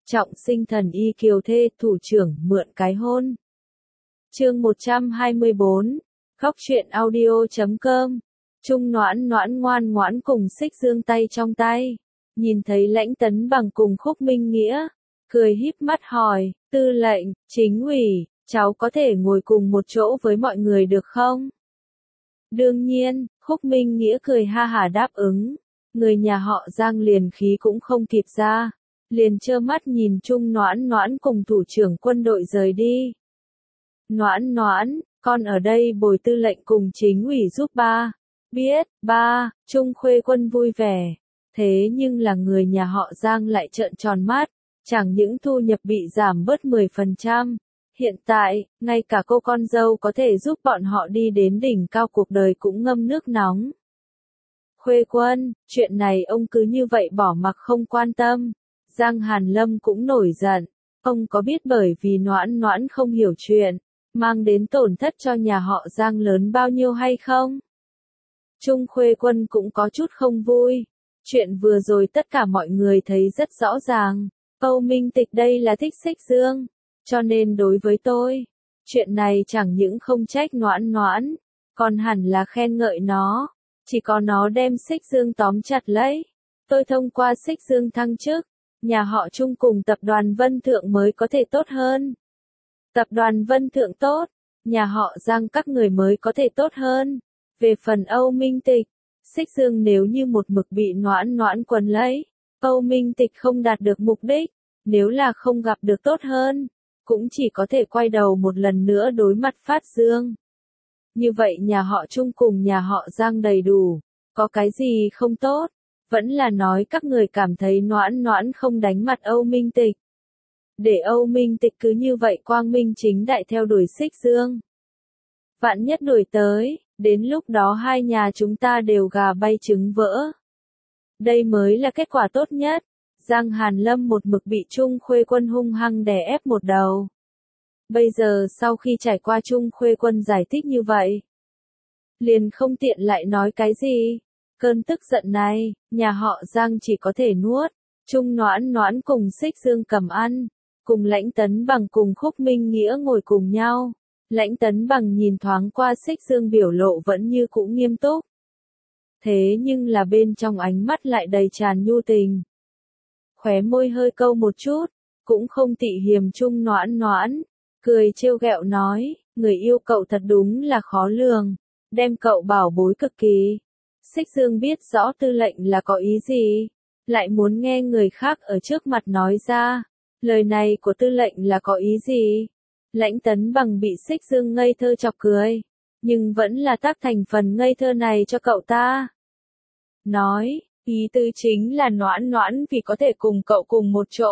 Trọng sinh thần y kiều thê, thủ trưởng mượn cái hôn. Chương 124, Góc truyện audio.com. Trung Noãn Noãn ngoan ngoãn cùng Xích Dương tay trong tay, nhìn thấy Lãnh Tấn Bằng cùng Khúc Minh Nghĩa, cười híp mắt hỏi, tư lệnh, chính ủy, cháu có thể ngồi cùng một chỗ với mọi người được không? Đương nhiên, Khúc Minh Nghĩa cười ha hả đáp ứng, người nhà họ Giang liền khí cũng không kịp ra, liền trơ mắt nhìn Trung Noãn Noãn cùng thủ trưởng quân đội rời đi. Noãn Noãn, con ở đây bồi tư lệnh cùng chính ủy giúp ba. Biết, ba, Trung Khuê Quân vui vẻ. Thế nhưng là người nhà họ Giang lại trợn tròn mắt, chẳng những thu nhập bị giảm bớt 10%. Hiện tại, ngay cả cô con dâu có thể giúp bọn họ đi đến đỉnh cao cuộc đời cũng ngâm nước nóng. Khuê Quân, chuyện này ông cứ như vậy bỏ mặc không quan tâm. Giang Hàn Lâm cũng nổi giận, ông có biết bởi vì Noãn Noãn không hiểu chuyện, mang đến tổn thất cho nhà họ Giang lớn bao nhiêu hay không? Trung Khuê Quân cũng có chút không vui. Chuyện vừa rồi tất cả mọi người thấy rất rõ ràng. Âu Minh Tịch đây là thích Xích Dương. Cho nên đối với tôi, chuyện này chẳng những không trách Noãn Noãn, còn hẳn là khen ngợi nó. Chỉ có nó đem Xích Dương tóm chặt lấy. Tôi thông qua Xích Dương thăng chức, nhà họ Trung cùng tập đoàn Vân Thượng mới có thể tốt hơn. Tập đoàn Vân Thượng tốt, nhà họ Giang các người mới có thể tốt hơn. Về phần Âu Minh Tịch, Xích Dương nếu như một mực bị Noãn Noãn quấn lấy, Âu Minh Tịch không đạt được mục đích, nếu là không gặp được tốt hơn, cũng chỉ có thể quay đầu một lần nữa đối mặt Phát Dương. Như vậy nhà họ Trung cùng nhà họ Giang đầy đủ, có cái gì không tốt, vẫn là nói các người cảm thấy Noãn Noãn không đánh mặt Âu Minh Tịch. Để Âu Minh Tịch cứ như vậy quang minh chính đại theo đuổi Xích Dương. Vạn nhất đuổi tới, đến lúc đó hai nhà chúng ta đều gà bay trứng vỡ. Đây mới là kết quả tốt nhất. Giang Hàn Lâm một mực bị Trung Khuê Quân hung hăng đè ép một đầu. Bây giờ sau khi trải qua Trung Khuê Quân giải thích như vậy, liền không tiện lại nói cái gì. Cơn tức giận này, nhà họ Giang chỉ có thể nuốt. Trung Noãn Noãn cùng Xích Dương cầm ăn, cùng Lãnh Tấn Bằng cùng Khúc Minh Nghĩa ngồi cùng nhau. Lãnh Tấn Bằng nhìn thoáng qua Xích Dương biểu lộ vẫn như cũ nghiêm túc. Thế nhưng là bên trong ánh mắt lại đầy tràn nhu tình. Khóe môi hơi câu một chút, cũng không tị hiềm Trung Noãn Noãn, cười trêu ghẹo nói, người yêu cậu thật đúng là khó lường, đem cậu bảo bối cực kỳ. Xích Dương biết rõ tư lệnh là có ý gì, lại muốn nghe người khác ở trước mặt nói ra, lời này của tư lệnh là có ý gì. Lãnh Tấn Bằng bị Xích Dương ngây thơ chọc cười, nhưng vẫn là tác thành phần ngây thơ này cho cậu ta. Nói, ý tư chính là Noãn Noãn vì có thể cùng cậu cùng một chỗ.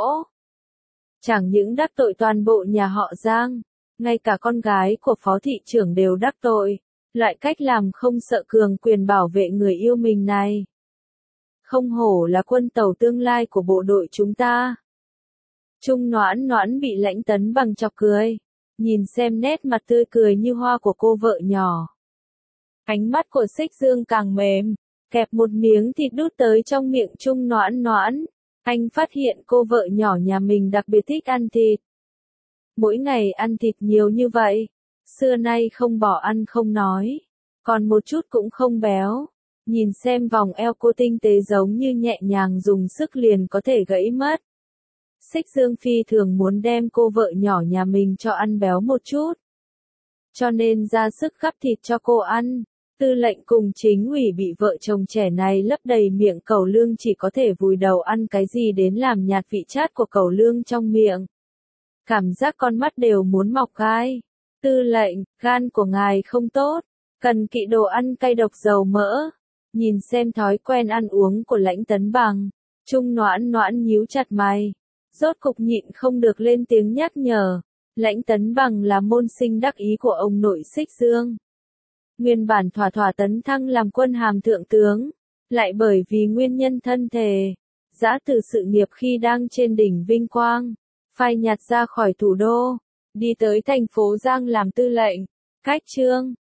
Chẳng những đắc tội toàn bộ nhà họ Giang, ngay cả con gái của phó thị trưởng đều đắc tội, loại cách làm không sợ cường quyền bảo vệ người yêu mình này. Không hổ là quân tàu tương lai của bộ đội chúng ta. Trung Noãn Noãn bị Lãnh Tấn Bằng chọc cười. Nhìn xem nét mặt tươi cười như hoa của cô vợ nhỏ. Ánh mắt của Xích Dương càng mềm, kẹp một miếng thịt đút tới trong miệng Trung Noãn Noãn. Anh phát hiện cô vợ nhỏ nhà mình đặc biệt thích ăn thịt. Mỗi ngày ăn thịt nhiều như vậy, xưa nay không bỏ ăn không nói, còn một chút cũng không béo. Nhìn xem vòng eo cô tinh tế giống như nhẹ nhàng dùng sức liền có thể gãy mất. Xích Dương phi thường muốn đem cô vợ nhỏ nhà mình cho ăn béo một chút. Cho nên ra sức gắp thịt cho cô ăn. Tư lệnh cùng chính ủy bị vợ chồng trẻ này lấp đầy miệng cẩu lương chỉ có thể vùi đầu ăn cái gì đến làm nhạt vị chát của cẩu lương trong miệng. Cảm giác con mắt đều muốn mọc gai. Tư lệnh, gan của ngài không tốt, cần kỵ đồ ăn cay độc dầu mỡ. Nhìn xem thói quen ăn uống của Lãnh Tấn Bằng, Trung Noãn Noãn nhíu chặt mày. Rốt cục nhịn không được lên tiếng nhắc nhở. Lãnh Tấn Bằng là môn sinh đắc ý của ông nội Xích Dương. Nguyên bản thỏa thỏa tấn thăng làm quân hàm thượng tướng, lại bởi vì nguyên nhân thân thể, giã từ sự nghiệp khi đang trên đỉnh vinh quang, phai nhạt ra khỏi thủ đô, đi tới thành phố Giang làm tư lệnh. Cách chương